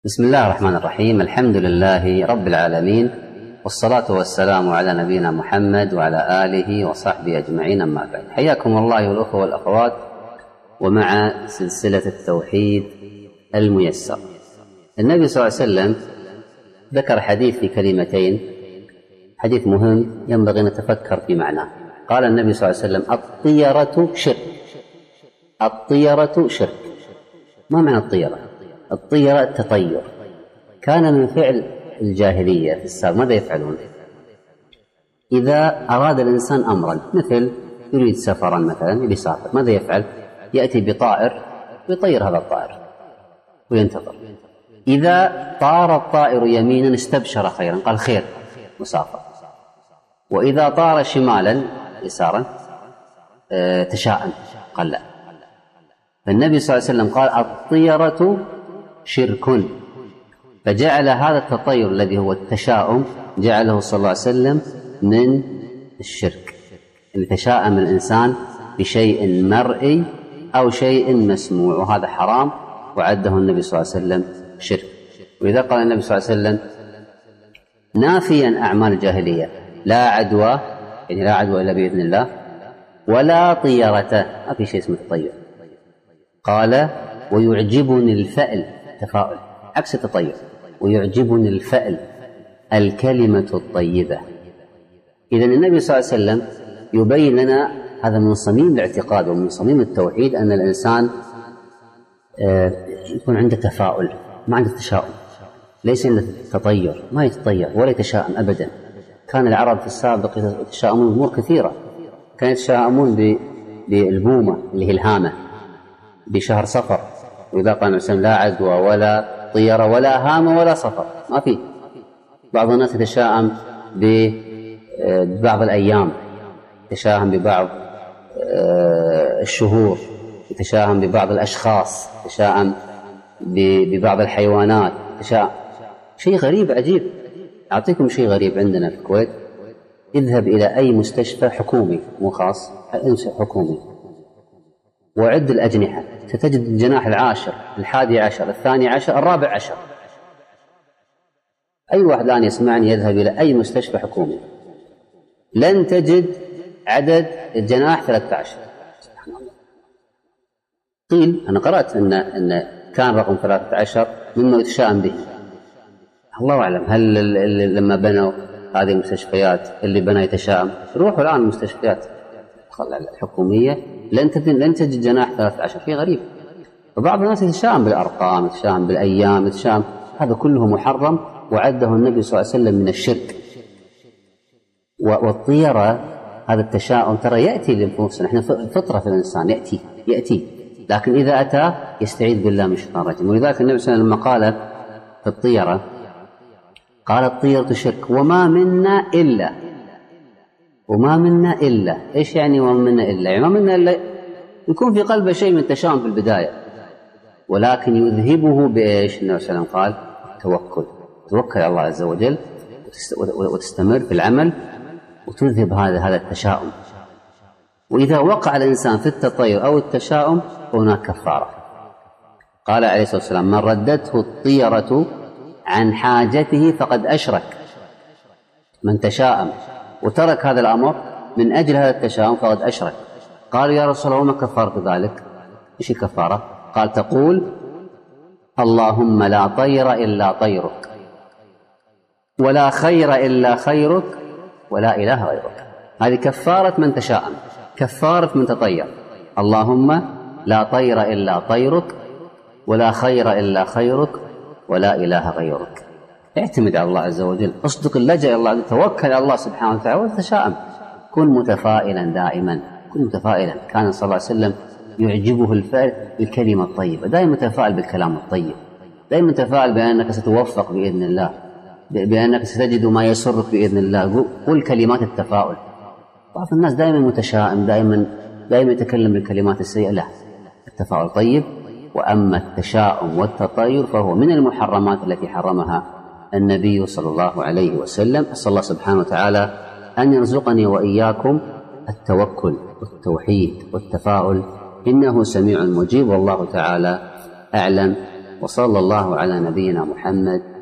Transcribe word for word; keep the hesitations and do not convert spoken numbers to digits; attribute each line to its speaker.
Speaker 1: بسم الله الرحمن الرحيم. الحمد لله رب العالمين، والصلاة والسلام على نبينا محمد وعلى آله وصحبه أجمعين، أما بعد. حياكم الله الأخوة والأخوات، ومع سلسلة التوحيد الميسر. النبي صلى الله عليه وسلم ذكر حديث في كلمتين، حديث مهم ينبغي نتفكر في معناه. قال النبي صلى الله عليه وسلم: الطيرة شرك. الطيرة شرك. ما معنى الطيرة؟ الطيرة التطير. كان من فعل الجاهلية في السابق. ماذا يفعلون؟ إذا أراد الإنسان أمرا، مثل يريد سفرا مثلا، يسافر، ماذا يفعل؟ يأتي بطائر ويطير هذا الطائر وينتظر. إذا طار الطائر يمينا استبشر خيرا، قال خير مسافر. وإذا طار شمالا يسارا اه تشاءم، قال لا. فالنبي صلى الله عليه وسلم قال: الطيرة شرك. فجعل هذا التطير الذي هو التشاؤم، جعله صلى الله عليه وسلم من الشرك. اللي تشاءم الإنسان بشيء مرئي أو شيء مسموع، وهذا حرام، وعده النبي صلى الله عليه وسلم شرك. وإذا قال النبي صلى الله عليه وسلم نافيا أعمال الجاهلية: لا عدوى، يعني لا عدوى إلا بإذن الله، ولا طيرة، ما في شيء اسمه التطير. قال: ويعجبني الفأل، تفاؤل عكس التطير، ويعجبني الفأل، الكلمة الطيبة. إذن النبي صلى الله عليه وسلم يبين لنا هذا من صميم الاعتقاد ومن صميم التوحيد، أن الإنسان يكون عنده تفاؤل، ما عنده تشاؤم، ليس عنده تطير، ما يتطير ولا يتشاءم أبدا. كان العرب في السابق يتشاءمون أمور كثيرة، كانوا يتشاءمون بالبومة اللي هي الهامة بشهر صفر، وإذا قال الإنسان لا عدوى ولا طيرة ولا هامة ولا صفر، ما في. بعض الناس يتشاءم ببعض الأيام، يتشاءم ببعض الشهور، يتشاءم ببعض الأشخاص، يتشاءم ببعض الحيوانات، يتشاءم. شيء غريب عجيب. أعطيكم شيء غريب عندنا في الكويت: اذهب إلى أي مستشفى حكومي، مو خاص، حكومي، وعد الأجنحة، ستجد الجناح العاشر، الحادي عشر، الثاني عشر، الرابع عشر. أي واحد الآن يسمعني يذهب إلى أي مستشفى حكومي لن تجد عدد الجناح ثلاثة عشر. سبحان الله. قيل، أنا قرأت أن, أن كان رقم ثلاثة عشر مما يتشاءم به. الله أعلم، هل لما بنوا هذه المستشفيات اللي بنى يتشاءم؟ روحوا الآن المستشفيات الحكومية لن تجد لن تجد جناح ثلاثة عشر. شيء غريب. وبعض الناس يتشاءم بالأرقام، يتشاءم بالأيام، يتشاءم. هذا كله محرم، وعده النبي صلى الله عليه وسلم من الشرك. والطيرة، هذا التشاؤم ترى يأتي للنفوس، نحن فطرة في الإنسان، يأتي يأتي لكن إذا أتى يستعيذ بالله من الشيطان الرجيم. ولذلك النبي صلى الله عليه وسلم لما قال في الطيرة، قال: الطيرة شرك وما منا إلا. وما منا إلا، إيش يعني وما منا إلا؟ يعني ما منا إلا يكون في قلبه شيء من التشاؤم في البداية، ولكن يذهبه بإيش؟ النبي صلى الله عليه وسلم قال: التوكل. توكل على الله عز وجل وتستمر في العمل وتذهب هذا هذا التشاؤم. وإذا وقع الإنسان في التطير أو التشاؤم هناك كفارة. قال عليه الصلاة والسلام: من ردته الطيرة عن حاجته فقد أشرك. من تشاءم وترك هذا الأمر من أجل هذا التشاؤم فقد أشرك. قال: يا رسول الله وما كفارة ذلك؟ إيش الكفارة؟ قال: تقول: اللهم لا طير إلا طيرك، ولا خير إلا خيرك، ولا إله غيرك. هذه كفارة من تشاءم، كفارة من تطير. اللهم لا طير إلا طيرك، ولا خير إلا خيرك، ولا إله غيرك. اعتمد على الله عز وجل، اصدق اللجأ إلى الله، توكل على الله سبحانه وتعالى، وتشاءم. كن متفائلا دائما، كن متفائلا. كان صلى الله عليه وسلم يعجبه الفعل بالكلمة الطيبة، دائما متفائل بالكلام الطيب، دائما متفائل بأنك ستوفق بإذن الله، بأنك ستجد ما يسرك بإذن الله. قل كلمات التفاؤل. بعض الناس دائما متشائم، دائما دائما يتكلم بالكلمات السيئة. لا، التفاؤل طيب. وأما التشاؤم والتطير فهو من المحرمات التي حرمها النبي صلى الله عليه وسلم. أسأل الله سبحانه وتعالى أن يرزقني وإياكم التوكل والتوحيد والتفاؤل، إنه سميع مجيب، والله تعالى أعلم. وصلى الله على نبينا محمد